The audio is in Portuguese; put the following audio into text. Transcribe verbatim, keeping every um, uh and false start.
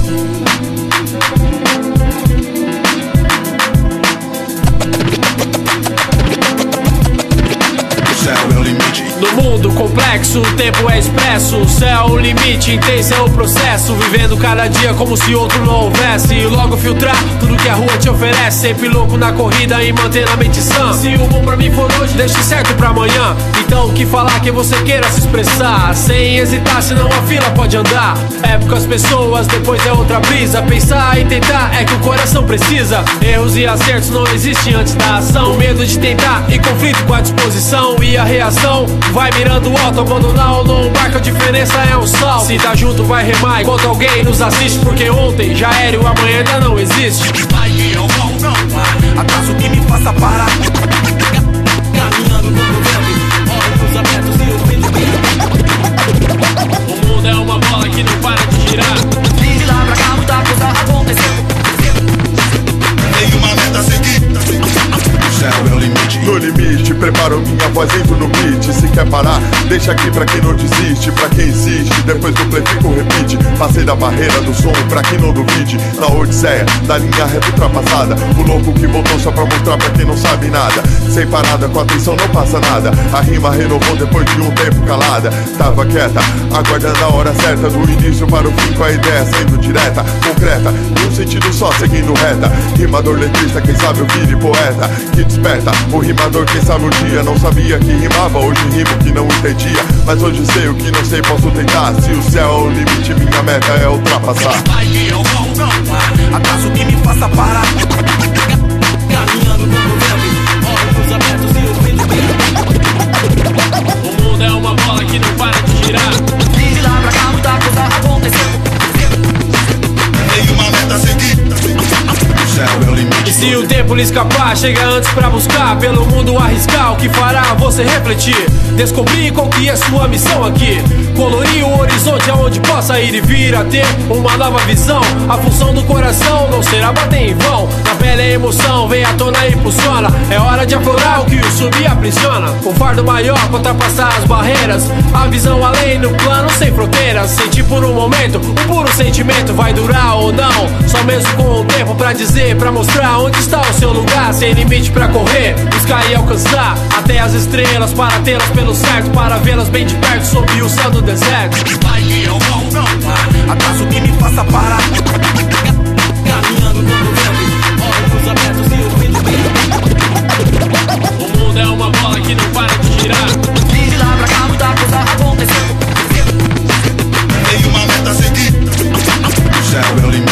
No mundo complexo, o tempo é expresso. O céu é o limite, intenso é o processo. Vivendo cada dia como se outro não houvesse. E logo filtrar tudo que a rua te oferece. Sempre louco na corrida e manter a mente sã. Se o bom pra mim for hoje, deixe certo pra amanhã. Então o que falar que você queira se expressar, sem hesitar, senão a fila pode andar. Épocas, pessoas, depois é outra brisa. Pensar e tentar é que o coração precisa. Erros e acertos não existem antes da ação. Medo de tentar e conflito com a disposição. E a reação vai mirando alto, abandonar ou não barco, a diferença é um salto. Se tá junto vai remar enquanto alguém nos assiste. Porque ontem já era e o amanhã ainda não existe. Vai que eu vou, não há atraso que me faça parar. Caminhando como vento, olhos abertos e ouvindo. O mundo é uma bola que não para de girar. De lá pra cá muita coisa aconteceu. Tem uma meta a seguir. O céu é o limite. No limite, preparo minha voz, entro no beat. Se quer parar, deixa aqui pra quem não desiste. Pra quem insiste, depois do play fico repite. Passei da barreira do som, pra quem não duvide. Na odisseia, da linha reta ultrapassada. O louco que voltou só pra mostrar pra quem não sabe nada. Sem parada, com atenção não passa nada. A rima renovou depois de um tempo calada. Tava quieta, aguardando a hora certa. Do início para o fim com a ideia sendo direta, concreta, em um sentido só, seguindo reta. Rimador, letrista, quem sabe ouvir e poeta que desperta, o rimador quem sabe o dia. Não sabia que rimava, hoje rimo que não entendia. Mas hoje sei o que não sei, posso tentar. Se o céu é o limite, minha meta é ultrapassar. Vai que eu vou, não há atraso que me faça parar. Caminhando como vento, olhos abertos e ouvindo. O mundo é uma bola que não para de girar. De lá pra cá muita coisa aconteceu. Tem uma meta a seguir. O céu é o limite. E se o tempo lhe escapar, chega antes pra buscar. Pelo mundo arriscar, o que fará você refletir. Descobrir qual que é sua missão aqui. Colorir o horizonte aonde possa ir e vir a ter uma nova visão. A função do coração não será bater em vão. Na pele a emoção vem à tona e impulsiona. É hora de aflorar o que o subir aprisiona. Um fardo maior pra ultrapassar as barreiras. A visão além do plano sem fronteiras. Sentir por um momento, um puro sentimento. Vai durar ou não, só mesmo com o tempo pra dizer, pra mostrar onde está o seu lugar. Sem limite pra correr, buscar e alcançar até as estrelas, para tê-las pelo certo, para vê-las bem de perto sob o céu do deserto. Vai que eu vou, não há atraso que me faça parar. Caminhando como vento, olhos abertos e ouvindo. O mundo é uma bola que não para de girar. De lá pra cá muita coisa aconteceu. Tem uma meta a seguir. O céu é o limite.